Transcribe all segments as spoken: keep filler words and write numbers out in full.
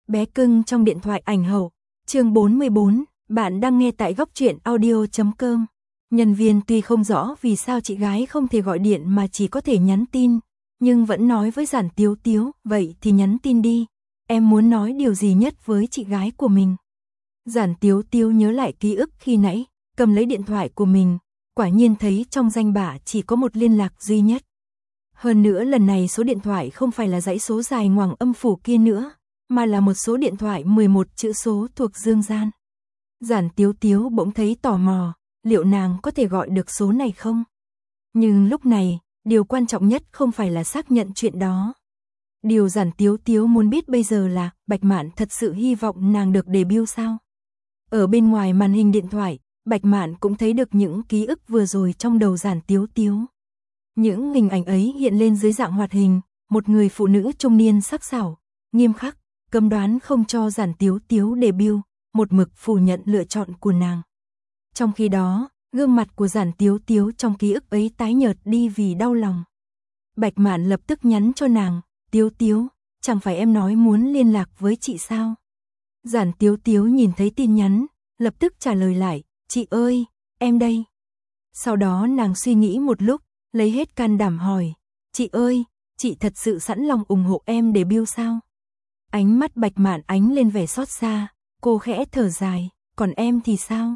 Bé cưng trong điện thoại ảnh hậu, chương bốn mươi bốn, bạn đang nghe tại góc truyện audio chấm com. Nhân viên tuy không rõ vì sao chị gái không thể gọi điện mà chỉ có thể nhắn tin, nhưng vẫn nói với Giản Tiếu Tiếu, vậy thì nhắn tin đi, em muốn nói điều gì nhất với chị gái của mình. Giản Tiếu Tiếu nhớ lại ký ức khi nãy, cầm lấy điện thoại của mình, quả nhiên thấy trong danh bạ chỉ có một liên lạc duy nhất. Hơn nữa lần này số điện thoại không phải là dãy số dài ngoằng âm phủ kia nữa, mà là một số điện thoại mười một chữ số thuộc Dương Gian. Giản Tiếu Tiếu bỗng thấy tò mò, liệu nàng có thể gọi được số này không? Nhưng lúc này, điều quan trọng nhất không phải là xác nhận chuyện đó. Điều Giản Tiếu Tiếu muốn biết bây giờ là, Bạch Mạn thật sự hy vọng nàng được debut sao? Ở bên ngoài màn hình điện thoại, Bạch Mạn cũng thấy được những ký ức vừa rồi trong đầu Giản Tiếu Tiếu. Những hình ảnh ấy hiện lên dưới dạng hoạt hình, một người phụ nữ trung niên sắc sảo, nghiêm khắc, cấm đoán không cho Giản Tiếu Tiếu debut, một mực phủ nhận lựa chọn của nàng. Trong khi đó, gương mặt của Giản Tiếu Tiếu trong ký ức ấy tái nhợt đi vì đau lòng. Bạch Mạn lập tức nhắn cho nàng, Tiếu Tiếu, chẳng phải em nói muốn liên lạc với chị sao? Giản Tiếu Tiếu nhìn thấy tin nhắn, lập tức trả lời lại, chị ơi, em đây. Sau đó nàng suy nghĩ một lúc, lấy hết can đảm hỏi, chị ơi, chị thật sự sẵn lòng ủng hộ em debut sao? Ánh mắt Bạch Mạn ánh lên vẻ xót xa, cô khẽ thở dài, còn em thì sao?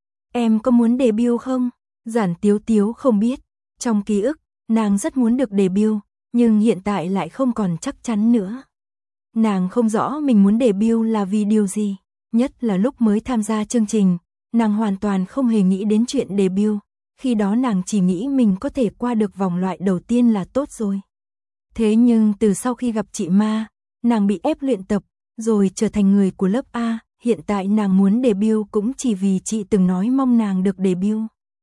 Em có muốn debut không? Giản Tiếu Tiếu không biết, trong ký ức, nàng rất muốn được debut, nhưng hiện tại lại không còn chắc chắn nữa. Nàng không rõ mình muốn debut là vì điều gì, nhất là lúc mới tham gia chương trình, nàng hoàn toàn không hề nghĩ đến chuyện debut, khi đó nàng chỉ nghĩ mình có thể qua được vòng loại đầu tiên là tốt rồi. Thế nhưng từ sau khi gặp chị Ma, nàng bị ép luyện tập, rồi trở thành người của lớp A, hiện tại nàng muốn debut cũng chỉ vì chị từng nói mong nàng được debut.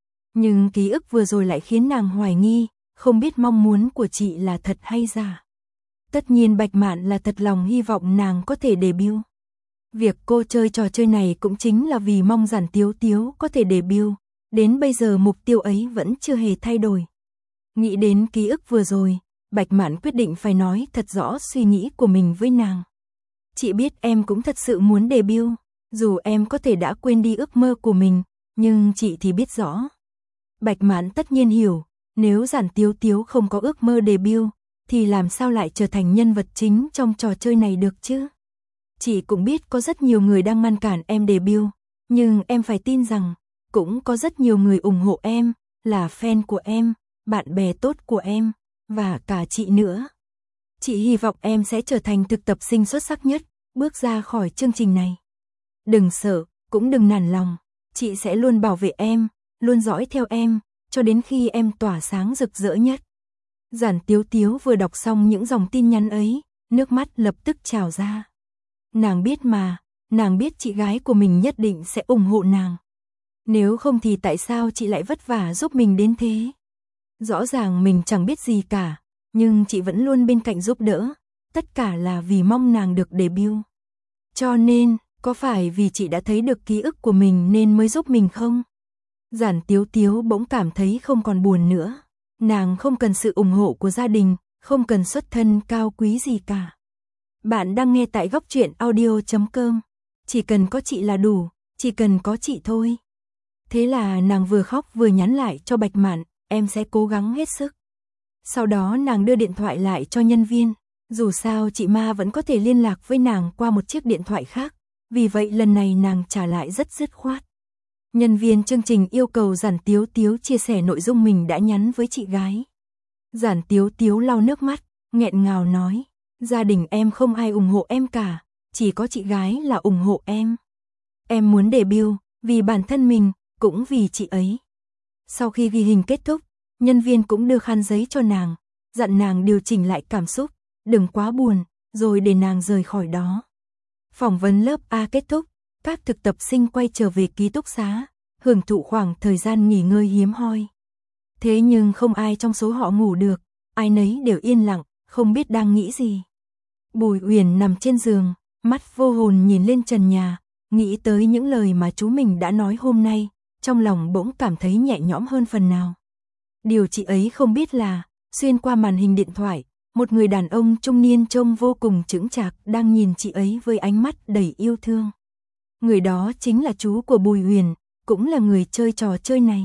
Nhưng ký ức vừa rồi lại khiến nàng hoài nghi, không biết mong muốn của chị là thật hay giả. Tất nhiên Bạch Mạn là thật lòng hy vọng nàng có thể debut. Việc cô chơi trò chơi này cũng chính là vì mong Giản Tiếu Tiếu có thể debut, đến bây giờ mục tiêu ấy vẫn chưa hề thay đổi. Nghĩ đến ký ức vừa rồi, Bạch Mạn quyết định phải nói thật rõ suy nghĩ của mình với nàng. Chị biết em cũng thật sự muốn debut, dù em có thể đã quên đi ước mơ của mình, nhưng chị thì biết rõ. Bạch Mạn tất nhiên hiểu, nếu Giản Tiếu Tiếu không có ước mơ debut, thì làm sao lại trở thành nhân vật chính trong trò chơi này được chứ? Chị cũng biết có rất nhiều người đang ngăn cản em debut, nhưng em phải tin rằng, cũng có rất nhiều người ủng hộ em, là fan của em, bạn bè tốt của em, và cả chị nữa. Chị hy vọng em sẽ trở thành thực tập sinh xuất sắc nhất, bước ra khỏi chương trình này. Đừng sợ, cũng đừng nản lòng, chị sẽ luôn bảo vệ em, luôn dõi theo em, cho đến khi em tỏa sáng rực rỡ nhất. Giản Tiếu Tiếu vừa đọc xong những dòng tin nhắn ấy, nước mắt lập tức trào ra. Nàng biết mà, nàng biết chị gái của mình nhất định sẽ ủng hộ nàng. Nếu không thì tại sao chị lại vất vả giúp mình đến thế? Rõ ràng mình chẳng biết gì cả, nhưng chị vẫn luôn bên cạnh giúp đỡ, tất cả là vì mong nàng được debut. Cho nên, có phải vì chị đã thấy được ký ức của mình nên mới giúp mình không? Giản Tiếu Tiếu bỗng cảm thấy không còn buồn nữa. Nàng không cần sự ủng hộ của gia đình, không cần xuất thân cao quý gì cả. Bạn đang nghe tại góc truyện audio chấm com. Chỉ cần có chị là đủ, chỉ cần có chị thôi. Thế là nàng vừa khóc vừa nhắn lại cho Bạch Mạn, em sẽ cố gắng hết sức. Sau đó nàng đưa điện thoại lại cho nhân viên, dù sao chị Ma vẫn có thể liên lạc với nàng qua một chiếc điện thoại khác, vì vậy lần này nàng trả lại rất dứt khoát. Nhân viên chương trình yêu cầu Giản Tiếu Tiếu chia sẻ nội dung mình đã nhắn với chị gái. Giản Tiếu Tiếu lau nước mắt, nghẹn ngào nói, gia đình em không ai ủng hộ em cả, chỉ có chị gái là ủng hộ em. Em muốn debut, vì bản thân mình, cũng vì chị ấy. Sau khi ghi hình kết thúc, nhân viên cũng đưa khăn giấy cho nàng, dặn nàng điều chỉnh lại cảm xúc, đừng quá buồn, rồi để nàng rời khỏi đó. Phỏng vấn lớp A kết thúc, các thực tập sinh quay trở về ký túc xá, hưởng thụ khoảng thời gian nghỉ ngơi hiếm hoi. Thế nhưng không ai trong số họ ngủ được, ai nấy đều yên lặng, không biết đang nghĩ gì. Bùi Uyển nằm trên giường, mắt vô hồn nhìn lên trần nhà, nghĩ tới những lời mà chú mình đã nói hôm nay, trong lòng bỗng cảm thấy nhẹ nhõm hơn phần nào. Điều chị ấy không biết là, xuyên qua màn hình điện thoại, một người đàn ông trung niên trông vô cùng chững chạc đang nhìn chị ấy với ánh mắt đầy yêu thương. Người đó chính là chú của Bùi Uyển, cũng là người chơi trò chơi này.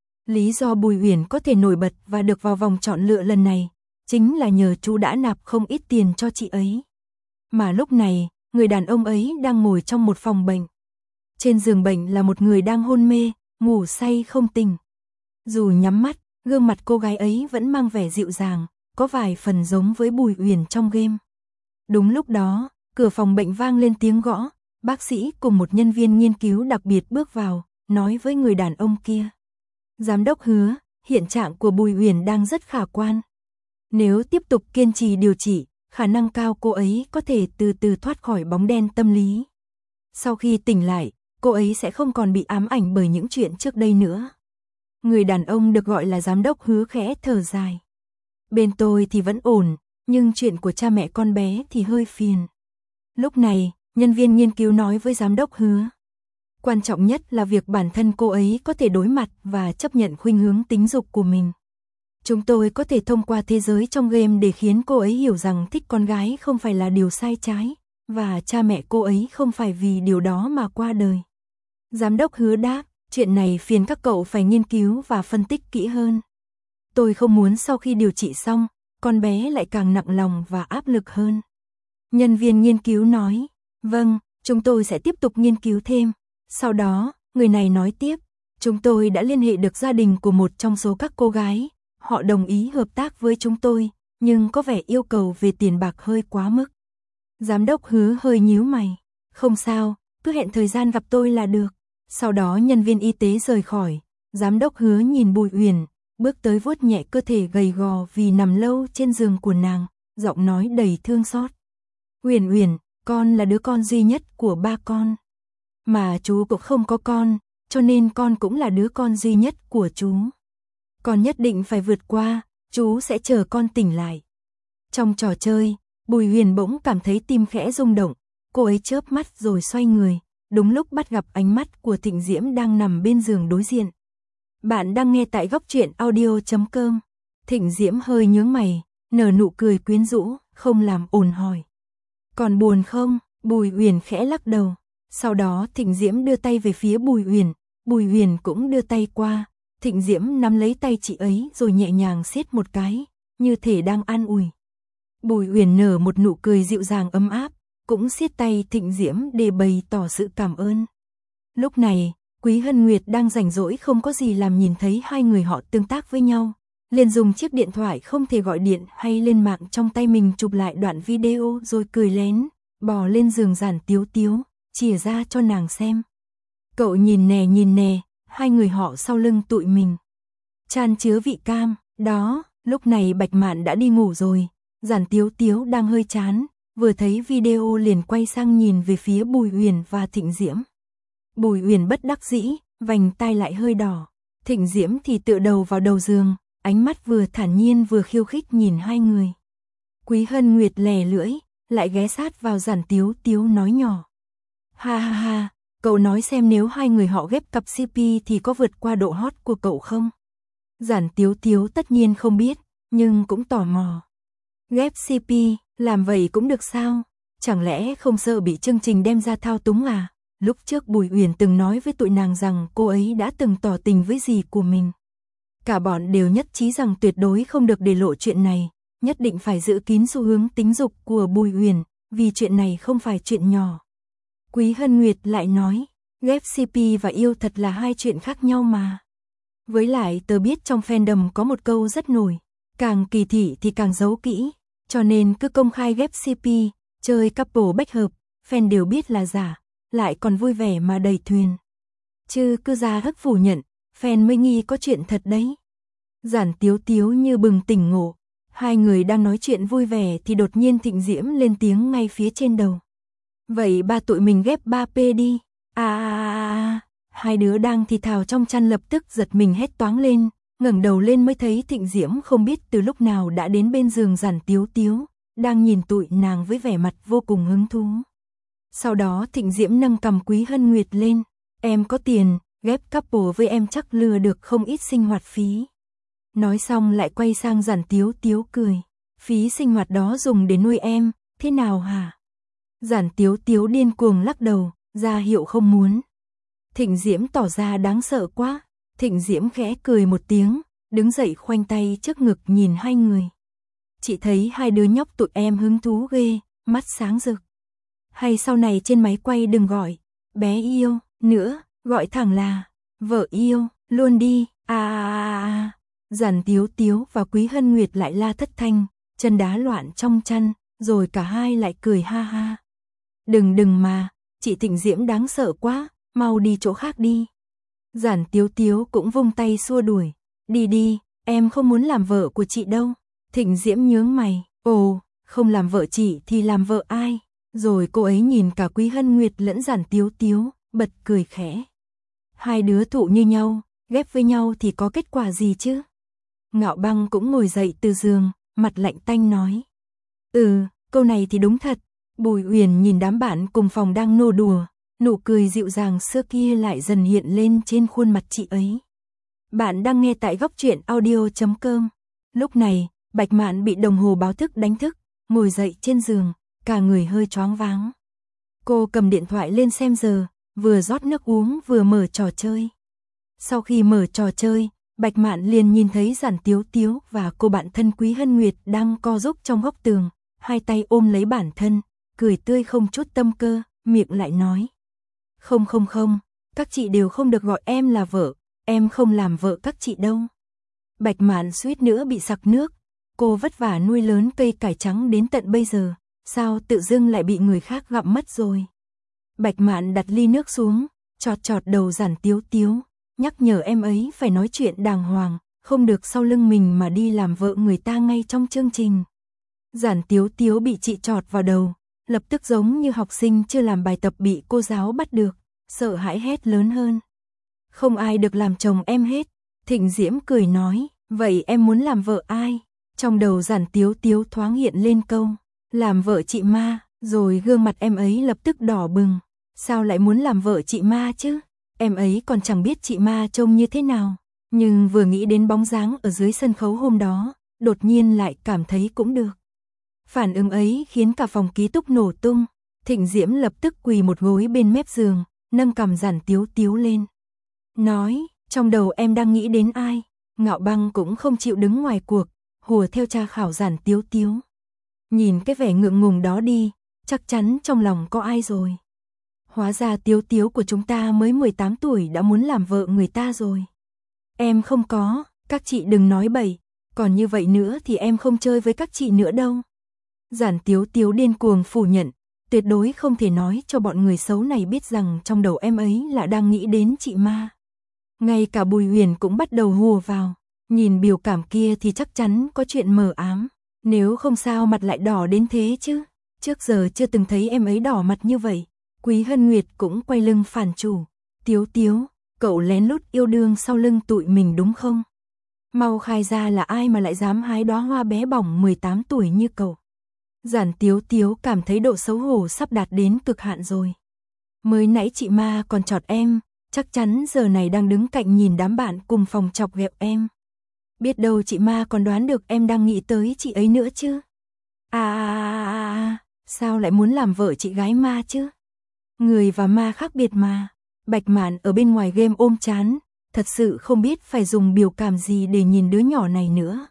Lý do Bùi Uyển có thể nổi bật và được vào vòng chọn lựa lần này, chính là nhờ chú đã nạp không ít tiền cho chị ấy. Mà lúc này, người đàn ông ấy đang ngồi trong một phòng bệnh. Trên giường bệnh là một người đang hôn mê, ngủ say không tỉnh. Dù nhắm mắt, gương mặt cô gái ấy vẫn mang vẻ dịu dàng, có vài phần giống với Bùi Uyển trong game. Đúng lúc đó, cửa phòng bệnh vang lên tiếng gõ, bác sĩ cùng một nhân viên nghiên cứu đặc biệt bước vào, nói với người đàn ông kia. Giám đốc Hứa, hiện trạng của Bùi Uyển đang rất khả quan. Nếu tiếp tục kiên trì điều trị, khả năng cao cô ấy có thể từ từ thoát khỏi bóng đen tâm lý. Sau khi tỉnh lại, cô ấy sẽ không còn bị ám ảnh bởi những chuyện trước đây nữa. Người đàn ông được gọi là giám đốc Hứa khẽ thở dài. Bên tôi thì vẫn ổn, nhưng chuyện của cha mẹ con bé thì hơi phiền. Lúc này, nhân viên nghiên cứu nói với giám đốc Hứa. Quan trọng nhất là việc bản thân cô ấy có thể đối mặt và chấp nhận khuynh hướng tính dục của mình. Chúng tôi có thể thông qua thế giới trong game để khiến cô ấy hiểu rằng thích con gái không phải là điều sai trái, và cha mẹ cô ấy không phải vì điều đó mà qua đời. Giám đốc Hứa đáp, chuyện này phiền các cậu phải nghiên cứu và phân tích kỹ hơn. Tôi không muốn sau khi điều trị xong, con bé lại càng nặng lòng và áp lực hơn. Nhân viên nghiên cứu nói, vâng, chúng tôi sẽ tiếp tục nghiên cứu thêm. Sau đó, người này nói tiếp, chúng tôi đã liên hệ được gia đình của một trong số các cô gái. Họ đồng ý hợp tác với chúng tôi, nhưng có vẻ yêu cầu về tiền bạc hơi quá mức. Giám đốc Hứa hơi nhíu mày. Không sao, cứ hẹn thời gian gặp tôi là được. Sau đó nhân viên y tế rời khỏi. Giám đốc Hứa nhìn Bùi Uyển, bước tới vuốt nhẹ cơ thể gầy gò vì nằm lâu trên giường của nàng, giọng nói đầy thương xót. Uyển Uyển, con là đứa con duy nhất của ba con. Mà chú cũng không có con, cho nên con cũng là đứa con duy nhất của chú. Con nhất định phải vượt qua, chú sẽ chờ con tỉnh lại. Trong trò chơi, Bùi Huyền bỗng cảm thấy tim khẽ rung động, cô ấy chớp mắt rồi xoay người, đúng lúc bắt gặp ánh mắt của Thịnh Diễm đang nằm bên giường đối diện. Bạn đang nghe tại góc truyện audio chấm com. Thịnh Diễm hơi nhướng mày, nở nụ cười quyến rũ, không làm ồn hỏi. Còn buồn không? Bùi Huyền khẽ lắc đầu. Sau đó Thịnh Diễm đưa tay về phía Bùi Huyền, Bùi Huyền cũng đưa tay qua. Thịnh Diễm nắm lấy tay chị ấy rồi nhẹ nhàng siết một cái, như thể đang an ủi. Bùi Huyền nở một nụ cười dịu dàng ấm áp, cũng siết tay Thịnh Diễm để bày tỏ sự cảm ơn. Lúc này, Quý Hân Nguyệt đang rảnh rỗi không có gì làm nhìn thấy hai người họ tương tác với nhau, liền dùng chiếc điện thoại không thể gọi điện hay lên mạng trong tay mình chụp lại đoạn video rồi cười lén, bò lên giường Giản Tiếu Tiếu, chìa ra cho nàng xem. Cậu nhìn nè nhìn nè, hai người họ sau lưng tụi mình. Chan chứa vị cam, đó, lúc này Bạch Mạn đã đi ngủ rồi, Giản Tiếu Tiếu đang hơi chán, vừa thấy video liền quay sang nhìn về phía Bùi Huyền và Thịnh Diễm. Bùi Huyền bất đắc dĩ, vành tai lại hơi đỏ, Thịnh Diễm thì tựa đầu vào đầu giường, ánh mắt vừa thản nhiên vừa khiêu khích nhìn hai người. Quý Hân Nguyệt lè lưỡi, lại ghé sát vào Giản Tiếu Tiếu nói nhỏ. Ha ha ha, cậu nói xem nếu hai người họ ghép cặp xê pê thì có vượt qua độ hot của cậu không? Giản Tiếu Tiếu tất nhiên không biết, nhưng cũng tò mò. Ghép xê pê, làm vậy cũng được sao? Chẳng lẽ không sợ bị chương trình đem ra thao túng à? Lúc trước Bùi Uyển từng nói với tụi nàng rằng cô ấy đã từng tỏ tình với dì của mình. Cả bọn đều nhất trí rằng tuyệt đối không được để lộ chuyện này, nhất định phải giữ kín xu hướng tính dục của Bùi Uyển, vì chuyện này không phải chuyện nhỏ. Quý Hân Nguyệt lại nói, ghép xê pê và yêu thật là hai chuyện khác nhau mà. Với lại tớ biết trong fandom có một câu rất nổi, càng kỳ thị thì càng giấu kỹ, cho nên cứ công khai ghép xê pê, chơi couple bách hợp, fan đều biết là giả, lại còn vui vẻ mà đầy thuyền. Chứ cứ ra hất phủ nhận, fan mới nghi có chuyện thật đấy. Giản Tiếu Tiếu như bừng tỉnh ngộ, hai người đang nói chuyện vui vẻ thì đột nhiên Thịnh Diễm lên tiếng ngay phía trên đầu. Vậy ba tụi mình ghép ba pê đi. À, à, à, à. Hai đứa đang thì thào trong chăn lập tức giật mình hét toáng lên, ngẩng đầu lên mới thấy Thịnh Diễm không biết từ lúc nào đã đến bên giường Giản Tiếu Tiếu, đang nhìn tụi nàng với vẻ mặt vô cùng hứng thú. Sau đó Thịnh Diễm nâng cầm Quý Hân Nguyệt lên, em có tiền, ghép couple với em chắc lừa được không ít sinh hoạt phí. Nói xong lại quay sang Giản Tiếu Tiếu cười. Phí sinh hoạt đó dùng để nuôi em, thế nào hả? Giản Tiếu Tiếu điên cuồng lắc đầu, ra hiệu không muốn. Thịnh Diễm tỏ ra đáng sợ quá. Thịnh Diễm khẽ cười một tiếng, đứng dậy khoanh tay trước ngực nhìn hai người. Chị thấy hai đứa nhóc tụi em hứng thú ghê, mắt sáng rực. Hay sau này trên máy quay đừng gọi bé yêu nữa, gọi thẳng là vợ yêu luôn đi. À à à à. Giản Tiếu Tiếu và Quý Hân Nguyệt lại la thất thanh, chân đá loạn trong chăn, rồi cả hai lại cười ha ha. Đừng đừng mà, chị Thịnh Diễm đáng sợ quá, mau đi chỗ khác đi. Giản Tiếu Tiếu cũng vung tay xua đuổi, đi đi, em không muốn làm vợ của chị đâu. Thịnh Diễm nhướng mày, ồ, không làm vợ chị thì làm vợ ai? Rồi cô ấy nhìn cả Quý Hân Nguyệt lẫn Giản Tiếu Tiếu, bật cười khẽ. Hai đứa thụ như nhau, ghép với nhau thì có kết quả gì chứ? Ngạo Băng cũng ngồi dậy từ giường, mặt lạnh tanh nói. Ừ, câu này thì đúng thật. Bùi Uyển nhìn đám bạn cùng phòng đang nô đùa, nụ cười dịu dàng xưa kia lại dần hiện lên trên khuôn mặt chị ấy. Bạn đang nghe tại góc truyện audio chấm com. Lúc này, Bạch Mạn bị đồng hồ báo thức đánh thức, ngồi dậy trên giường, cả người hơi choáng váng. Cô cầm điện thoại lên xem giờ, vừa rót nước uống vừa mở trò chơi. Sau khi mở trò chơi, Bạch Mạn liền nhìn thấy Giản Tiếu Tiếu và cô bạn thân Quý Hân Nguyệt đang co giúp trong góc tường, hai tay ôm lấy bản thân, cười tươi không chút tâm cơ, miệng lại nói. Không không không, các chị đều không được gọi em là vợ, em không làm vợ các chị đâu. Bạch Mạn suýt nữa bị sặc nước, cô vất vả nuôi lớn cây cải trắng đến tận bây giờ, sao tự dưng lại bị người khác gặm mất rồi. Bạch Mạn đặt ly nước xuống, chọt chọt đầu Giản Tiếu Tiếu, nhắc nhở em ấy phải nói chuyện đàng hoàng, không được sau lưng mình mà đi làm vợ người ta ngay trong chương trình. Giản Tiếu Tiếu bị chị chọt vào đầu, lập tức giống như học sinh chưa làm bài tập bị cô giáo bắt được, sợ hãi hét lớn hơn. Không ai được làm chồng em hết. Thịnh Diễm cười nói, vậy em muốn làm vợ ai? Trong đầu Giản Tiếu Tiếu thoáng hiện lên câu, làm vợ chị Ma, rồi gương mặt em ấy lập tức đỏ bừng. Sao lại muốn làm vợ chị Ma chứ? Em ấy còn chẳng biết chị Ma trông như thế nào. Nhưng vừa nghĩ đến bóng dáng ở dưới sân khấu hôm đó, đột nhiên lại cảm thấy cũng được. Phản ứng ấy khiến cả phòng ký túc nổ tung. Thịnh Diễm lập tức quỳ một gối bên mép giường, nâng cằm Giản Tiếu Tiếu lên. Nói, trong đầu em đang nghĩ đến ai? Ngạo Băng cũng không chịu đứng ngoài cuộc, hùa theo tra khảo Giản Tiếu Tiếu. Nhìn cái vẻ ngượng ngùng đó đi, chắc chắn trong lòng có ai rồi. Hóa ra Tiếu Tiếu của chúng ta mới mười tám tuổi đã muốn làm vợ người ta rồi. Em không có, các chị đừng nói bậy, còn như vậy nữa thì em không chơi với các chị nữa đâu. Giản Tiếu Tiếu điên cuồng phủ nhận, tuyệt đối không thể nói cho bọn người xấu này biết rằng trong đầu em ấy là đang nghĩ đến chị Ma. Ngay cả Bùi Huyền cũng bắt đầu hùa vào, nhìn biểu cảm kia thì chắc chắn có chuyện mờ ám, nếu không sao mặt lại đỏ đến thế chứ, trước giờ chưa từng thấy em ấy đỏ mặt như vậy. Quý Hân Nguyệt cũng quay lưng phản chủ, Tiếu Tiếu, cậu lén lút yêu đương sau lưng tụi mình đúng không? Mau khai ra là ai mà lại dám hái đóa hoa bé bỏng mười tám tuổi như cậu. Giản Tiếu Tiếu cảm thấy độ xấu hổ sắp đạt đến cực hạn rồi. Mới nãy chị Ma còn chọt em, chắc chắn giờ này đang đứng cạnh nhìn đám bạn cùng phòng chọc ghẹo em. Biết đâu chị Ma còn đoán được em đang nghĩ tới chị ấy nữa chứ. À, à, à, à, sao lại muốn làm vợ chị gái Ma chứ? Người và ma khác biệt mà. Bạch Mạn ở bên ngoài game ôm chán, thật sự không biết phải dùng biểu cảm gì để nhìn đứa nhỏ này nữa.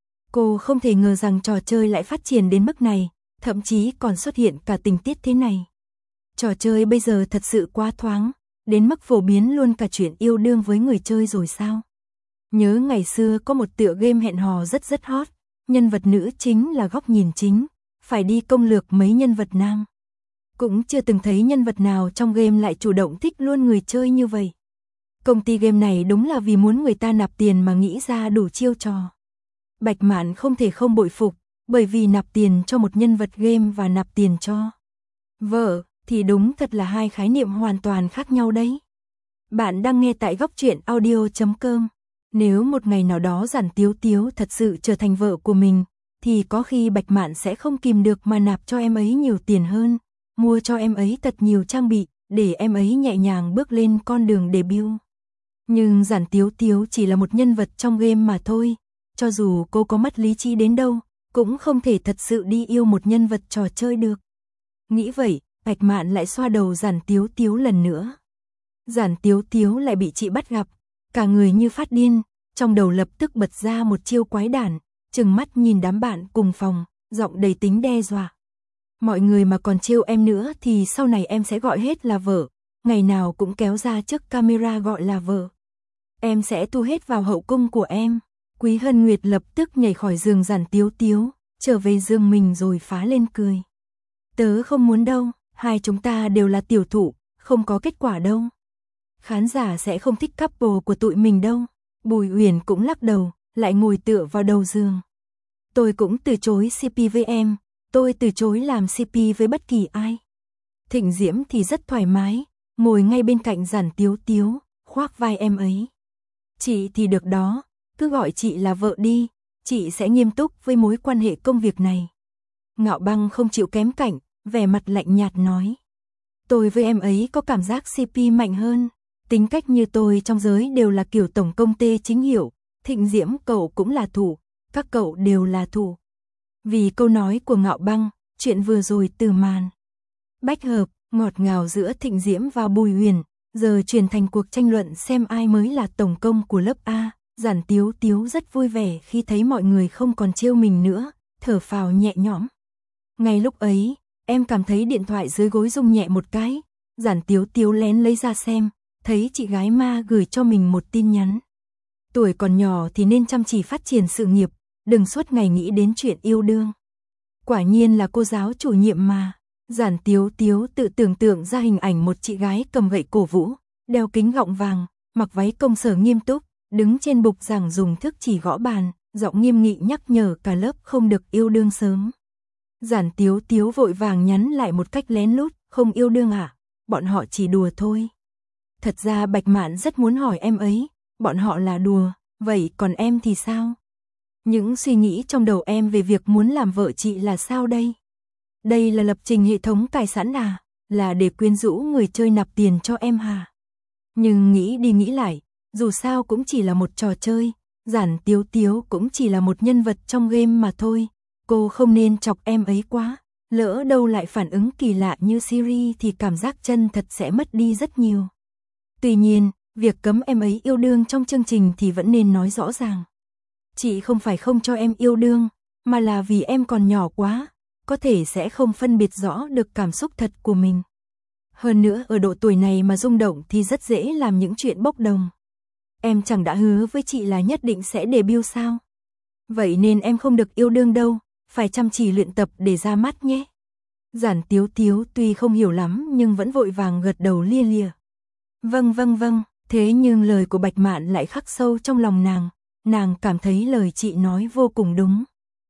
Cô không thể ngờ rằng trò chơi lại phát triển đến mức này, thậm chí còn xuất hiện cả tình tiết thế này. Trò chơi bây giờ thật sự quá thoáng, đến mức phổ biến luôn cả chuyện yêu đương với người chơi rồi sao? Nhớ ngày xưa có một tựa game hẹn hò rất rất hot, nhân vật nữ chính là góc nhìn chính, phải đi công lược mấy nhân vật nam. Cũng chưa từng thấy nhân vật nào trong game lại chủ động thích luôn người chơi như vậy. Công ty game này đúng là vì muốn người ta nạp tiền mà nghĩ ra đủ chiêu trò. Bạch Mạn không thể không bội phục, bởi vì nạp tiền cho một nhân vật game và nạp tiền cho vợ thì đúng thật là hai khái niệm hoàn toàn khác nhau đấy. Bạn đang nghe tại góc truyện audio chấm com. Nếu một ngày nào đó Giản Tiếu Tiếu thật sự trở thành vợ của mình, thì có khi Bạch Mạn sẽ không kìm được mà nạp cho em ấy nhiều tiền hơn, mua cho em ấy thật nhiều trang bị, để em ấy nhẹ nhàng bước lên con đường debut. Nhưng Giản Tiếu Tiếu chỉ là một nhân vật trong game mà thôi, cho dù cô có mất lý trí đến đâu, cũng không thể thật sự đi yêu một nhân vật trò chơi được. Nghĩ vậy, Bạch Mạn lại xoa đầu Giản Tiếu Tiếu lần nữa. Giản Tiếu Tiếu lại bị chị bắt gặp, cả người như phát điên, trong đầu lập tức bật ra một chiêu quái đản, trừng mắt nhìn đám bạn cùng phòng, giọng đầy tính đe dọa. Mọi người mà còn trêu em nữa thì sau này em sẽ gọi hết là vợ, ngày nào cũng kéo ra trước camera gọi là vợ. Em sẽ thu hết vào hậu cung của em. Quý Hân Nguyệt lập tức nhảy khỏi giường Giản Tiếu Tiếu, trở về giường mình rồi phá lên cười. Tớ không muốn đâu, hai chúng ta đều là tiểu thủ, không có kết quả đâu. Khán giả sẽ không thích couple của tụi mình đâu. Bùi Uyển cũng lắc đầu, lại ngồi tựa vào đầu giường. Tôi cũng từ chối xê pê với em, tôi từ chối làm xê pê với bất kỳ ai. Thịnh Diễm thì rất thoải mái, ngồi ngay bên cạnh Giản Tiếu Tiếu, khoác vai em ấy. Chị thì được đó, cứ gọi chị là vợ đi, chị sẽ nghiêm túc với mối quan hệ công việc này. Ngạo Băng không chịu kém cạnh, vẻ mặt lạnh nhạt nói. Tôi với em ấy có cảm giác xê pê mạnh hơn, tính cách như tôi trong giới đều là kiểu tổng công tê chính hiệu, Thịnh Diễm cậu cũng là thủ, các cậu đều là thủ. Vì câu nói của Ngạo Băng, chuyện vừa rồi từ màn bách hợp, ngọt ngào giữa Thịnh Diễm và Bùi Uyển, giờ chuyển thành cuộc tranh luận xem ai mới là tổng công của lớp A. Giản Tiếu Tiếu rất vui vẻ khi thấy mọi người không còn trêu mình nữa, thở phào nhẹ nhõm. Ngay lúc ấy, em cảm thấy điện thoại dưới gối rung nhẹ một cái, Giản Tiếu Tiếu lén lấy ra xem, thấy chị gái Ma gửi cho mình một tin nhắn. Tuổi còn nhỏ thì nên chăm chỉ phát triển sự nghiệp, đừng suốt ngày nghĩ đến chuyện yêu đương. Quả nhiên là cô giáo chủ nhiệm mà. Giản Tiếu Tiếu tự tưởng tượng ra hình ảnh một chị gái cầm gậy cổ vũ, đeo kính gọng vàng, mặc váy công sở nghiêm túc, đứng trên bục giảng dùng thức chỉ gõ bàn, giọng nghiêm nghị nhắc nhở cả lớp không được yêu đương sớm. Giản Tiếu Tiếu vội vàng nhắn lại một cách lén lút, không yêu đương à, bọn họ chỉ đùa thôi. Thật ra Bạch Mạn rất muốn hỏi em ấy, bọn họ là đùa, vậy còn em thì sao? Những suy nghĩ trong đầu em về việc muốn làm vợ chị là sao đây? Đây là lập trình hệ thống cài sẵn à? Là để quyến rũ người chơi nạp tiền cho em hả? Nhưng nghĩ đi nghĩ lại, dù sao cũng chỉ là một trò chơi, Giản Tiếu Tiếu cũng chỉ là một nhân vật trong game mà thôi. Cô không nên chọc em ấy quá, lỡ đâu lại phản ứng kỳ lạ như Siri thì cảm giác chân thật sẽ mất đi rất nhiều. Tuy nhiên, việc cấm em ấy yêu đương trong chương trình thì vẫn nên nói rõ ràng. Chị không phải không cho em yêu đương, mà là vì em còn nhỏ quá, có thể sẽ không phân biệt rõ được cảm xúc thật của mình. Hơn nữa ở độ tuổi này mà rung động thì rất dễ làm những chuyện bốc đồng. Em chẳng đã hứa với chị là nhất định sẽ debut sao? Vậy nên em không được yêu đương đâu, phải chăm chỉ luyện tập để ra mắt nhé. Giản Tiếu Tiếu tuy không hiểu lắm nhưng vẫn vội vàng gật đầu lia lịa. Vâng vâng vâng, thế nhưng lời của Bạch Mạn lại khắc sâu trong lòng nàng, nàng cảm thấy lời chị nói vô cùng đúng.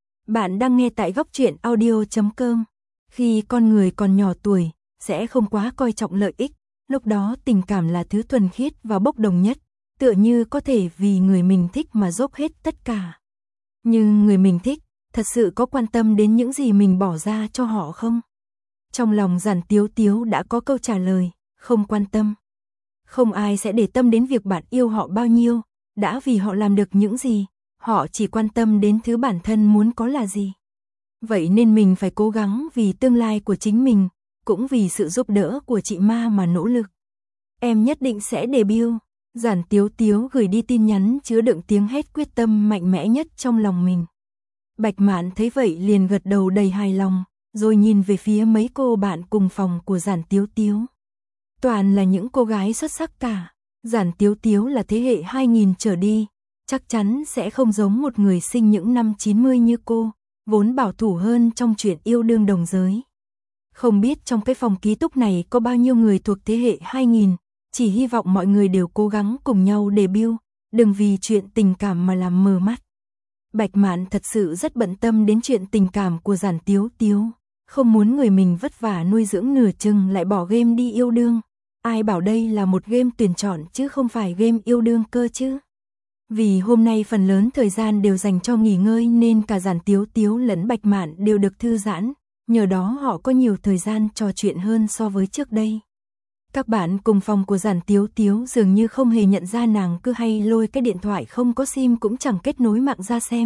Bạn đang nghe tại góc truyện audio chấm com. Khi con người còn nhỏ tuổi, sẽ không quá coi trọng lợi ích, lúc đó tình cảm là thứ thuần khiết và bốc đồng nhất, tựa như có thể vì người mình thích mà dốc hết tất cả. Nhưng người mình thích, thật sự có quan tâm đến những gì mình bỏ ra cho họ không? Trong lòng Giản Tiếu Tiếu đã có câu trả lời, không quan tâm. Không ai sẽ để tâm đến việc bạn yêu họ bao nhiêu, đã vì họ làm được những gì, họ chỉ quan tâm đến thứ bản thân muốn có là gì. Vậy nên mình phải cố gắng vì tương lai của chính mình, cũng vì sự giúp đỡ của chị Ma mà nỗ lực. Em nhất định sẽ debut. Giản Tiếu Tiếu gửi đi tin nhắn chứa đựng tiếng hét quyết tâm mạnh mẽ nhất trong lòng mình. Bạch Mạn thấy vậy liền gật đầu đầy hài lòng, rồi nhìn về phía mấy cô bạn cùng phòng của Giản Tiếu Tiếu. Toàn là những cô gái xuất sắc cả. Giản Tiếu Tiếu là thế hệ hai nghìn trở đi, chắc chắn sẽ không giống một người sinh những năm chín mươi như cô, vốn bảo thủ hơn trong chuyện yêu đương đồng giới. Không biết trong cái phòng ký túc này có bao nhiêu người thuộc thế hệ hai nghìn, chỉ hy vọng mọi người đều cố gắng cùng nhau debut, đừng vì chuyện tình cảm mà làm mờ mắt. Bạch Mạn thật sự rất bận tâm đến chuyện tình cảm của Giản Tiếu Tiếu, không muốn người mình vất vả nuôi dưỡng nửa chừng lại bỏ game đi yêu đương. Ai bảo đây là một game tuyển chọn chứ không phải game yêu đương cơ chứ. Vì hôm nay phần lớn thời gian đều dành cho nghỉ ngơi nên cả Giản Tiếu Tiếu lẫn Bạch Mạn đều được thư giãn, nhờ đó họ có nhiều thời gian trò chuyện hơn so với trước đây. Các bạn cùng phòng của Giản Tiếu Tiếu dường như không hề nhận ra nàng cứ hay lôi cái điện thoại không có sim cũng chẳng kết nối mạng ra xem,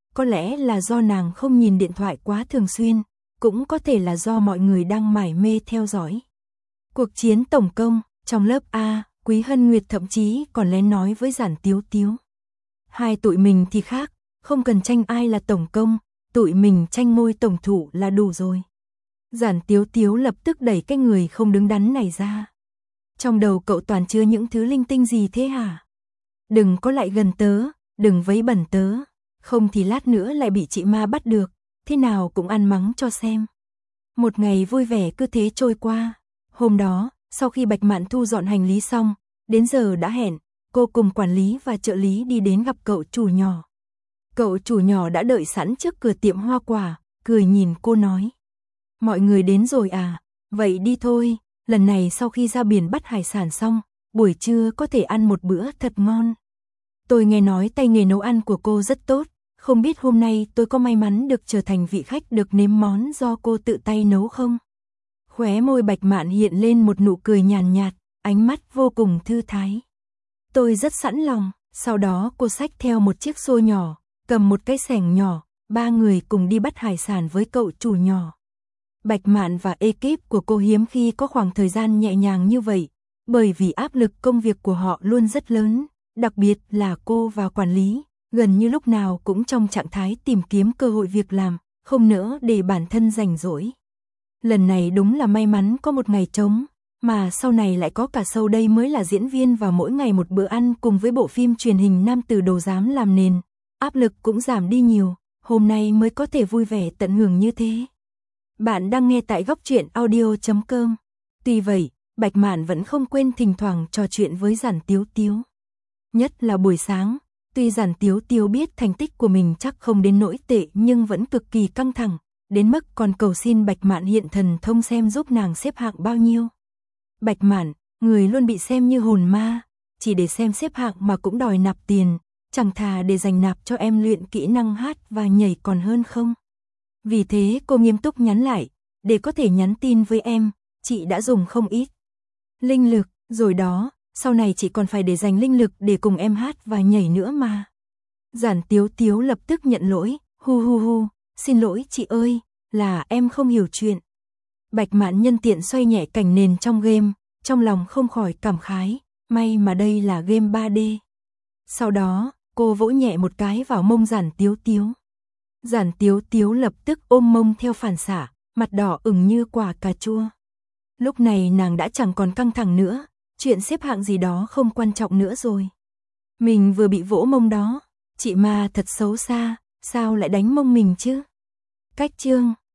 có lẽ là do nàng không nhìn điện thoại quá thường xuyên, cũng có thể là do mọi người đang mải mê theo dõi. Cuộc chiến tổng công, trong lớp A, Quý Hân Nguyệt thậm chí còn lén nói với Giản Tiếu Tiếu. Hai tụi mình thì khác, không cần tranh ai là tổng công, tụi mình tranh ngôi tổng thủ là đủ rồi. Giản Tiếu Tiếu lập tức đẩy cái người không đứng đắn này ra. Trong đầu cậu toàn chứa những thứ linh tinh gì thế hả? Đừng có lại gần tớ, đừng vấy bẩn tớ, không thì lát nữa lại bị chị ma bắt được, thế nào cũng ăn mắng cho xem. Một ngày vui vẻ cứ thế trôi qua. Hôm đó, sau khi Bạch Mạn thu dọn hành lý xong, đến giờ đã hẹn, cô cùng quản lý và trợ lý đi đến gặp cậu chủ nhỏ. Cậu chủ nhỏ đã đợi sẵn trước cửa tiệm hoa quả, cười nhìn cô nói. Mọi người đến rồi à, vậy đi thôi, lần này sau khi ra biển bắt hải sản xong, buổi trưa có thể ăn một bữa thật ngon. Tôi nghe nói tay nghề nấu ăn của cô rất tốt, không biết hôm nay tôi có may mắn được trở thành vị khách được nếm món do cô tự tay nấu không? Khóe môi Bạch Mạn hiện lên một nụ cười nhàn nhạt, ánh mắt vô cùng thư thái. Tôi rất sẵn lòng, sau đó cô xách theo một chiếc xô nhỏ, cầm một cái xẻng nhỏ, ba người cùng đi bắt hải sản với cậu chủ nhỏ. Bạch Mạn và ekip của cô hiếm khi có khoảng thời gian nhẹ nhàng như vậy, bởi vì áp lực công việc của họ luôn rất lớn, đặc biệt là cô và quản lý, gần như lúc nào cũng trong trạng thái tìm kiếm cơ hội việc làm, không nỡ để bản thân rảnh rỗi. Lần này đúng là may mắn có một ngày trống, mà sau này lại có cả show đây mới là diễn viên và mỗi ngày một bữa ăn cùng với bộ phim truyền hình Nam Tử Đồ Giám làm nền, áp lực cũng giảm đi nhiều, hôm nay mới có thể vui vẻ tận hưởng như thế. Bạn đang nghe tại góc truyện audio chấm com. Tuy vậy, Bạch Mạn vẫn không quên thỉnh thoảng trò chuyện với Giản Tiếu Tiếu. Nhất là buổi sáng, tuy Giản Tiếu Tiếu biết thành tích của mình chắc không đến nỗi tệ nhưng vẫn cực kỳ căng thẳng, đến mức còn cầu xin Bạch Mạn hiện thần thông xem giúp nàng xếp hạng bao nhiêu. Bạch Mạn, người luôn bị xem như hồn ma, chỉ để xem xếp hạng mà cũng đòi nạp tiền, chẳng thà để dành nạp cho em luyện kỹ năng hát và nhảy còn hơn không? Vì thế cô nghiêm túc nhắn lại, để có thể nhắn tin với em, chị đã dùng không ít linh lực, rồi đó, sau này chị còn phải để dành linh lực để cùng em hát và nhảy nữa mà. Giản Tiếu Tiếu lập tức nhận lỗi, hu hu hu, xin lỗi chị ơi, là em không hiểu chuyện. Bạch Mạn nhân tiện xoay nhẹ cảnh nền trong game, trong lòng không khỏi cảm khái, may mà đây là game ba D. Sau đó, cô vỗ nhẹ một cái vào mông Giản Tiếu Tiếu. Giản Tiếu Tiếu lập tức ôm mông theo phản xạ, mặt đỏ ửng như quả cà chua. Lúc này nàng đã chẳng còn căng thẳng nữa, chuyện xếp hạng gì đó không quan trọng nữa rồi. Mình vừa bị vỗ mông đó, chị ma thật xấu xa, sao lại đánh mông mình chứ? Cách chương